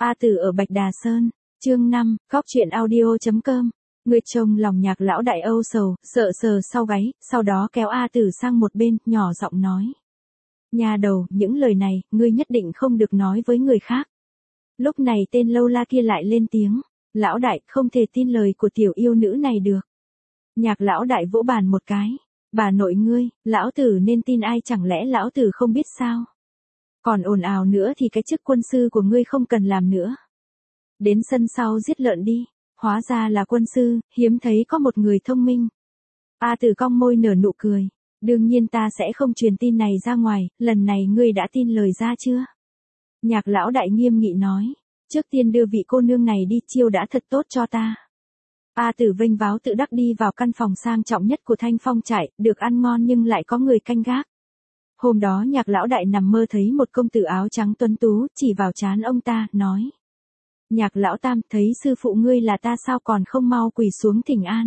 A Tử ở Bạch Đà Sơn, chương 5, Cóc truyện audio.com. Người chồng lòng Nhạc lão đại âu sầu, sợ sờ sau gáy, sau đó kéo A Tử sang một bên, nhỏ giọng nói. Nhà đầu, những lời này, ngươi nhất định không được nói với người khác. Lúc này tên lâu la kia lại lên tiếng. Lão đại, không thể tin lời của tiểu yêu nữ này được. Nhạc lão đại vỗ bàn một cái. Bà nội ngươi, lão tử nên tin ai, chẳng lẽ lão tử không biết sao? Còn ồn ào nữa thì cái chức quân sư của ngươi không cần làm nữa. Đến sân sau giết lợn đi. Hóa ra là quân sư, hiếm thấy có một người thông minh. A Tử cong môi nở nụ cười. Đương nhiên ta sẽ không truyền tin này ra ngoài, lần này ngươi đã tin lời ra chưa? Nhạc lão đại nghiêm nghị nói. Trước tiên đưa vị cô nương này đi, chiêu đã thật tốt cho ta. A Tử vênh váo tự đắc đi vào căn phòng sang trọng nhất của Thanh Phong trại, được ăn ngon nhưng lại có người canh gác. Hôm đó Nhạc lão đại nằm mơ thấy một công tử áo trắng tuấn tú, chỉ vào trán ông ta, nói. Nhạc lão tam, thấy sư phụ ngươi là ta sao còn không mau quỳ xuống thỉnh an.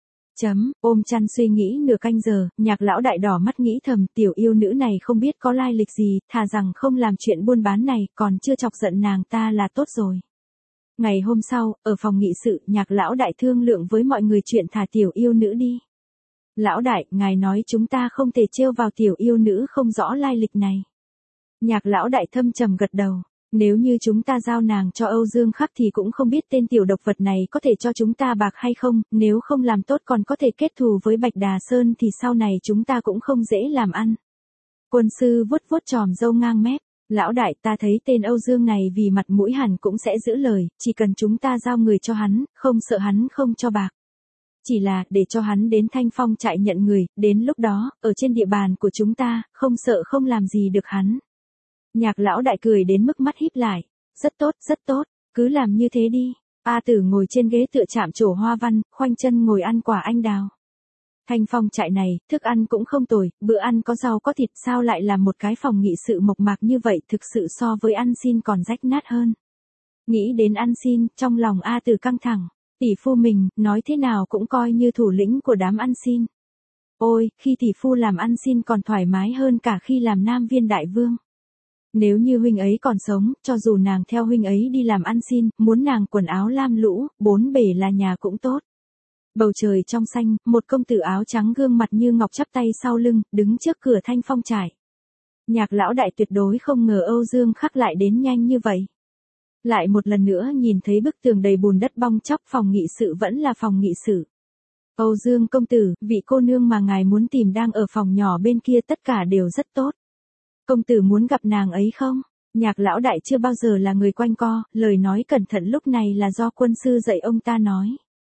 Ôm chăn suy nghĩ nửa canh giờ, Nhạc lão đại đỏ mắt nghĩ thầm, tiểu yêu nữ này không biết có lai lịch gì, thà rằng không làm chuyện buôn bán này, còn chưa chọc giận nàng ta là tốt rồi. Ngày hôm sau, ở phòng nghị sự, Nhạc lão đại thương lượng với mọi người chuyện thả tiểu yêu nữ đi. Lão đại, ngài nói chúng ta không thể trêu vào tiểu yêu nữ không rõ lai lịch này. Nhạc lão đại thâm trầm gật đầu. Nếu như chúng ta giao nàng cho Âu Dương Khắc thì cũng không biết tên tiểu độc vật này có thể cho chúng ta bạc hay không, nếu không làm tốt còn có thể kết thù với Bạch Đà Sơn thì sau này chúng ta cũng không dễ làm ăn. Quân sư vuốt vuốt chòm râu ngang mép. Lão đại, ta thấy tên Âu Dương này vì mặt mũi hẳn cũng sẽ giữ lời, chỉ cần chúng ta giao người cho hắn, không sợ hắn không cho bạc. Chỉ là, để cho hắn đến Thanh Phong trại nhận người, đến lúc đó, ở trên địa bàn của chúng ta, không sợ không làm gì được hắn. Nhạc lão đại cười đến mức mắt híp lại. Rất tốt, cứ làm như thế đi. A Tử ngồi trên ghế tựa chạm trổ hoa văn, khoanh chân ngồi ăn quả anh đào. Thanh Phong trại này, thức ăn cũng không tồi, bữa ăn có rau có thịt, sao lại là một cái phòng nghị sự mộc mạc như vậy, thực sự so với ăn xin còn rách nát hơn. Nghĩ đến ăn xin, trong lòng A Tử căng thẳng. Tỷ phu mình, nói thế nào cũng coi như thủ lĩnh của đám ăn xin. Ôi, khi tỷ phu làm ăn xin còn thoải mái hơn cả khi làm Nam Viên đại vương. Nếu như huynh ấy còn sống, cho dù nàng theo huynh ấy đi làm ăn xin, muốn nàng quần áo lam lũ, bốn bể là nhà cũng tốt. Bầu trời trong xanh, một công tử áo trắng gương mặt như ngọc chắp tay sau lưng, đứng trước cửa Thanh Phong trại. Nhạc lão đại tuyệt đối không ngờ Âu Dương Khắc lại đến nhanh như vậy. Lại một lần nữa nhìn thấy bức tường đầy bùn đất bong chóc, phòng nghị sự vẫn là phòng nghị sự. Âu Dương công tử, vị cô nương mà ngài muốn tìm đang ở phòng nhỏ bên kia, tất cả đều rất tốt. Công tử muốn gặp nàng ấy không? Nhạc lão đại chưa bao giờ là người quanh co, lời nói cẩn thận lúc này là do quân sư dạy ông ta nói.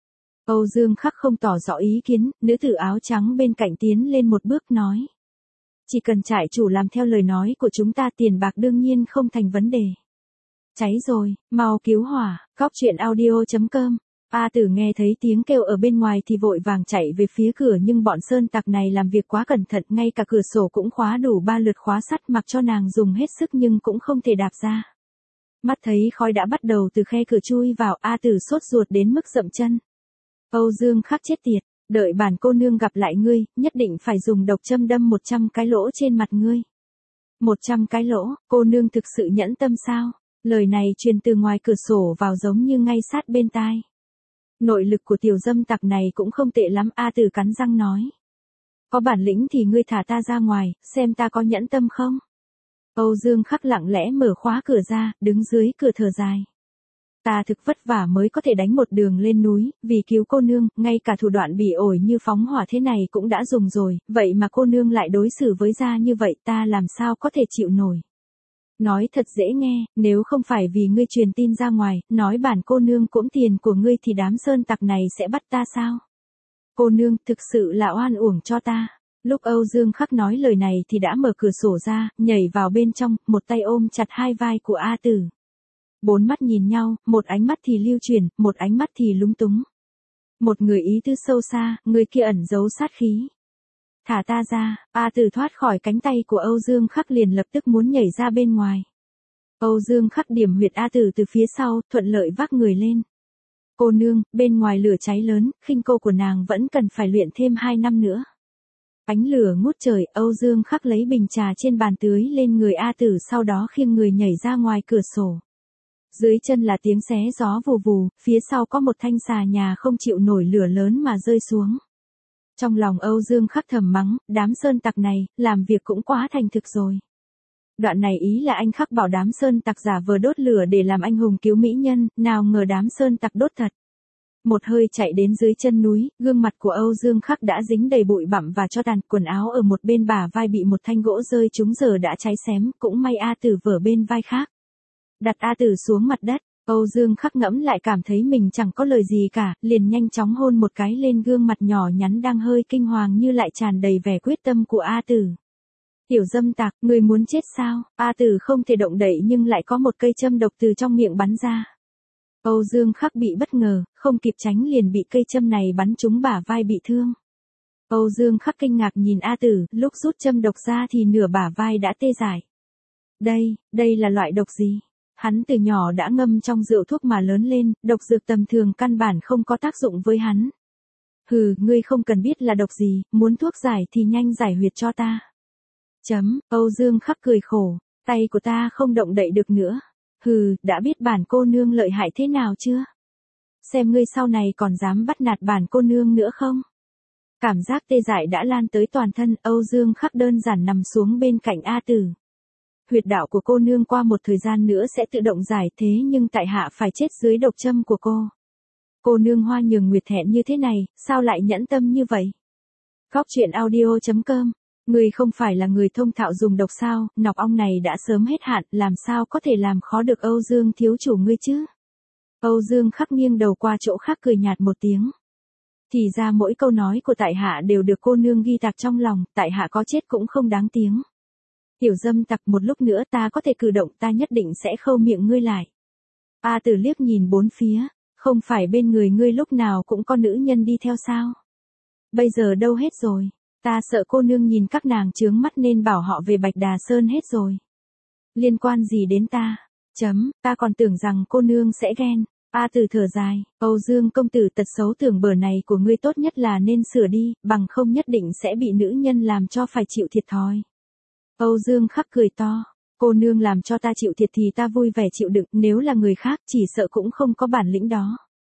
Âu Dương Khắc không tỏ rõ ý kiến, nữ tử áo trắng bên cạnh tiến lên một bước nói. Chỉ cần trại chủ làm theo lời nói của chúng ta, tiền bạc đương nhiên không thành vấn đề. Cháy rồi, mau cứu hỏa. Cóc truyện audio.com. A Tử nghe thấy tiếng kêu ở bên ngoài thì vội vàng chạy về phía cửa, nhưng bọn sơn tặc này làm việc quá cẩn thận, ngay cả cửa sổ cũng khóa đủ 3 lượt khóa sắt, mặc cho nàng dùng hết sức nhưng cũng không thể đạp ra. Mắt thấy khói đã bắt đầu từ khe cửa chui vào, A Tử sốt ruột đến mức dậm chân. Âu Dương Khắc chết tiệt, đợi bản cô nương gặp lại ngươi, nhất định phải dùng độc châm đâm 100 cái lỗ trên mặt ngươi. 100 cái lỗ, cô nương thực sự nhẫn tâm sao? Lời này truyền từ ngoài cửa sổ vào giống như ngay sát bên tai. Nội lực của tiểu dâm tặc này cũng không tệ lắm, A Tử cắn răng nói. Có bản lĩnh thì ngươi thả ta ra ngoài, xem ta có nhẫn tâm không? Âu Dương Khắc lặng lẽ mở khóa cửa ra, đứng dưới cửa thở dài. Ta thực vất vả mới có thể đánh một đường lên núi, vì cứu cô nương, ngay cả thủ đoạn bỉ ổi như phóng hỏa thế này cũng đã dùng rồi, vậy mà cô nương lại đối xử với gia như vậy, ta làm sao có thể chịu nổi. Nói thật dễ nghe, nếu không phải vì ngươi truyền tin ra ngoài, nói bản cô nương cũng tiền của ngươi thì đám sơn tặc này sẽ bắt ta sao? Cô nương, thực sự là oan uổng cho ta. Lúc Âu Dương Khắc nói lời này thì đã mở cửa sổ ra, nhảy vào bên trong, một tay ôm chặt hai vai của A Tử. Bốn mắt nhìn nhau, một ánh mắt thì lưu chuyển, một ánh mắt thì lúng túng. Một người ý tứ sâu xa, người kia ẩn giấu sát khí. Thả ta ra. A Tử thoát khỏi cánh tay của Âu Dương Khắc liền lập tức muốn nhảy ra bên ngoài. Âu Dương Khắc điểm huyệt A Tử từ phía sau, thuận lợi vác người lên. Cô nương, bên ngoài lửa cháy lớn, khinh cô của nàng vẫn cần phải luyện thêm 2 năm nữa. Ánh lửa ngút trời, Âu Dương Khắc lấy bình trà trên bàn tưới lên người A Tử, sau đó khiêng người nhảy ra ngoài cửa sổ. Dưới chân là tiếng xé gió vù vù, phía sau có một thanh xà nhà không chịu nổi lửa lớn mà rơi xuống. Trong lòng Âu Dương Khắc thầm mắng, đám sơn tặc này, làm việc cũng quá thành thực rồi. Đoạn này ý là anh Khắc bảo đám sơn tặc giả vờ đốt lửa để làm anh hùng cứu mỹ nhân, nào ngờ đám sơn tặc đốt thật. Một hơi chạy đến dưới chân núi, gương mặt của Âu Dương Khắc đã dính đầy bụi bặm và cho tàn, quần áo ở một bên bả vai bị một thanh gỗ rơi trúng giờ đã cháy xém, cũng may A Tử vở bên vai khác. Đặt A Tử xuống mặt đất, Âu Dương Khắc ngẫm lại cảm thấy mình chẳng có lời gì cả, liền nhanh chóng hôn một cái lên gương mặt nhỏ nhắn đang hơi kinh hoàng như lại tràn đầy vẻ quyết tâm của A Tử. Tiểu dâm tặc, người muốn chết sao? A Tử không thể động đậy nhưng lại có một cây châm độc từ trong miệng bắn ra. Âu Dương Khắc bị bất ngờ, không kịp tránh liền bị cây châm này bắn trúng bả vai bị thương. Âu Dương Khắc kinh ngạc nhìn A Tử, lúc rút châm độc ra thì nửa bả vai đã tê dại. Đây là loại độc gì? Hắn từ nhỏ đã ngâm trong rượu thuốc mà lớn lên, độc dược tầm thường căn bản không có tác dụng với hắn. Hừ, ngươi không cần biết là độc gì, muốn thuốc giải thì nhanh giải huyệt cho ta. Âu Dương Khắc cười khổ, tay của ta không động đậy được nữa. Hừ, đã biết bản cô nương lợi hại thế nào chưa? Xem ngươi sau này còn dám bắt nạt bản cô nương nữa không? Cảm giác tê dại đã lan tới toàn thân, Âu Dương Khắc đơn giản nằm xuống bên cạnh A Tử. Huyệt đạo của cô nương qua một thời gian nữa sẽ tự động giải, thế nhưng tại hạ phải chết dưới độc châm của cô. Cô nương Hoa Nhường Nguyệt hẹn như thế này, sao lại nhẫn tâm như vậy? Góc truyện audio.com. Ngươi không phải là người thông thạo dùng độc sao, nọc ong này đã sớm hết hạn, làm sao có thể làm khó được Âu Dương thiếu chủ ngươi chứ? Âu Dương Khắc nghiêng đầu qua chỗ khác cười nhạt một tiếng. Thì ra mỗi câu nói của tại hạ đều được cô nương ghi tạc trong lòng, tại hạ có chết cũng không đáng tiếng. Tiểu dâm tặc, một lúc nữa ta có thể cử động, ta nhất định sẽ khâu miệng ngươi lại. A Tử liếc nhìn bốn phía, không phải bên người ngươi lúc nào cũng có nữ nhân đi theo sao? Bây giờ đâu hết rồi? Ta sợ cô nương nhìn các nàng chướng mắt nên bảo họ về Bạch Đà Sơn hết rồi. Liên quan gì đến ta? Ta còn tưởng rằng cô nương sẽ ghen. A Tử thở dài, Âu Dương công tử, tật xấu tưởng bở này của ngươi tốt nhất là nên sửa đi, bằng không nhất định sẽ bị nữ nhân làm cho phải chịu thiệt thòi. Âu Dương Khắc cười to, cô nương làm cho ta chịu thiệt thì ta vui vẻ chịu đựng, nếu là người khác chỉ sợ cũng không có bản lĩnh đó.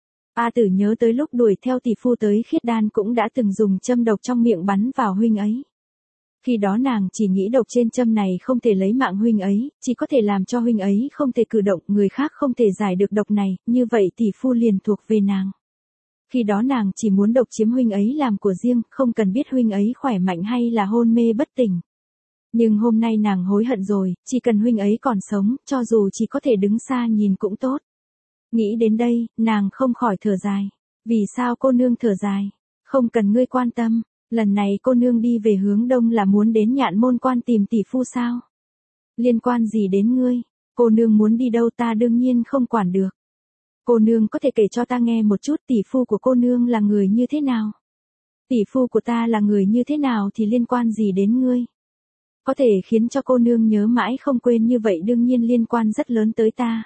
A Tử nhớ tới lúc đuổi theo tỷ phu tới Khiết Đan cũng đã từng dùng châm độc trong miệng bắn vào huynh ấy. Khi đó nàng chỉ nghĩ độc trên châm này không thể lấy mạng huynh ấy, chỉ có thể làm cho huynh ấy không thể cử động, người khác không thể giải được độc này, như vậy tỷ phu liền thuộc về nàng. Khi đó nàng chỉ muốn độc chiếm huynh ấy làm của riêng, không cần biết huynh ấy khỏe mạnh hay là hôn mê bất tỉnh. Nhưng hôm nay nàng hối hận rồi, chỉ cần huynh ấy còn sống, cho dù chỉ có thể đứng xa nhìn cũng tốt. Nghĩ đến đây, nàng không khỏi thở dài. Vì sao cô nương thở dài? Không cần ngươi quan tâm, lần này cô nương đi về hướng đông là muốn đến Nhạn Môn Quan tìm tỷ phu sao? Liên quan gì đến ngươi? Cô nương muốn đi đâu ta đương nhiên không quản được. Cô nương có thể kể cho ta nghe một chút tỷ phu của cô nương là người như thế nào? Tỷ phu của ta là người như thế nào thì liên quan gì đến ngươi? Có thể khiến cho cô nương nhớ mãi không quên như vậy đương nhiên liên quan rất lớn tới ta.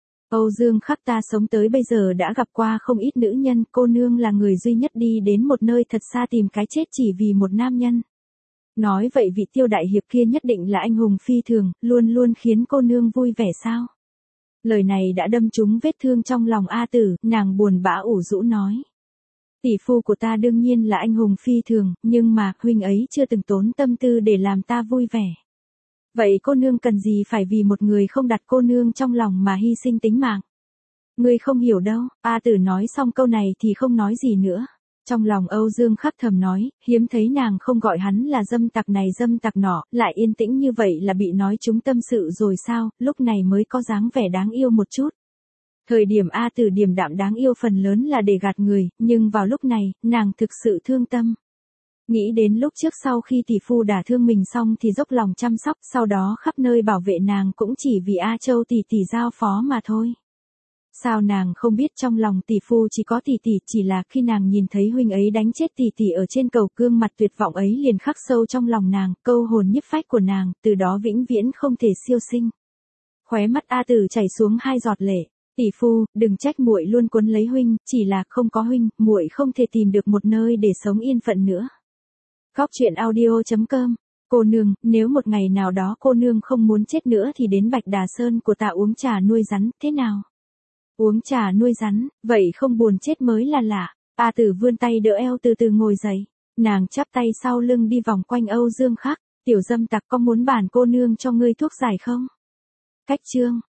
Âu Dương Khắc, ta sống tới bây giờ đã gặp qua không ít nữ nhân, cô nương là người duy nhất đi đến một nơi thật xa tìm cái chết chỉ vì một nam nhân. Nói vậy vị Tiêu đại hiệp kia nhất định là anh hùng phi thường, luôn luôn khiến cô nương vui vẻ sao? Lời này đã đâm trúng vết thương trong lòng A Tử, nàng buồn bã ủ rũ nói. Tỷ phu của ta đương nhiên là anh hùng phi thường, nhưng mà huynh ấy chưa từng tốn tâm tư để làm ta vui vẻ. Vậy cô nương cần gì phải vì một người không đặt cô nương trong lòng mà hy sinh tính mạng? Ngươi không hiểu đâu. A Tử nói xong câu này thì không nói gì nữa. Trong lòng Âu Dương Khắc thầm nói, hiếm thấy nàng không gọi hắn là dâm tặc này dâm tặc nọ, lại yên tĩnh như vậy là bị nói trúng tâm sự rồi sao, lúc này mới có dáng vẻ đáng yêu một chút. Thời điểm A Tử điềm đạm đáng yêu phần lớn là để gạt người, nhưng vào lúc này, nàng thực sự thương tâm. Nghĩ đến lúc trước sau khi tỷ phu đả thương mình xong thì dốc lòng chăm sóc, sau đó khắp nơi bảo vệ nàng cũng chỉ vì A Châu tỷ tỷ giao phó mà thôi. Sao nàng không biết trong lòng tỷ phu chỉ có tỷ tỷ, chỉ là khi nàng nhìn thấy huynh ấy đánh chết tỷ tỷ ở trên cầu, gương mặt tuyệt vọng ấy liền khắc sâu trong lòng nàng, câu hồn nhiếp phách của nàng, từ đó vĩnh viễn không thể siêu sinh. Khóe mắt A Tử chảy xuống 2 giọt lệ. Tỷ phu, đừng trách muội luôn quấn lấy huynh, chỉ là không có huynh, muội không thể tìm được một nơi để sống yên phận nữa. Góc truyện audio.com Cô nương, nếu một ngày nào đó cô nương không muốn chết nữa thì đến Bạch Đà Sơn của ta uống trà nuôi rắn, thế nào? Uống trà nuôi rắn, vậy không buồn chết mới là lạ. A Tử vươn tay đỡ eo từ từ ngồi dậy. Nàng chắp tay sau lưng đi vòng quanh Âu Dương Khắc. Tiểu dâm tặc, có muốn bản cô nương cho ngươi thuốc giải không? Cách chương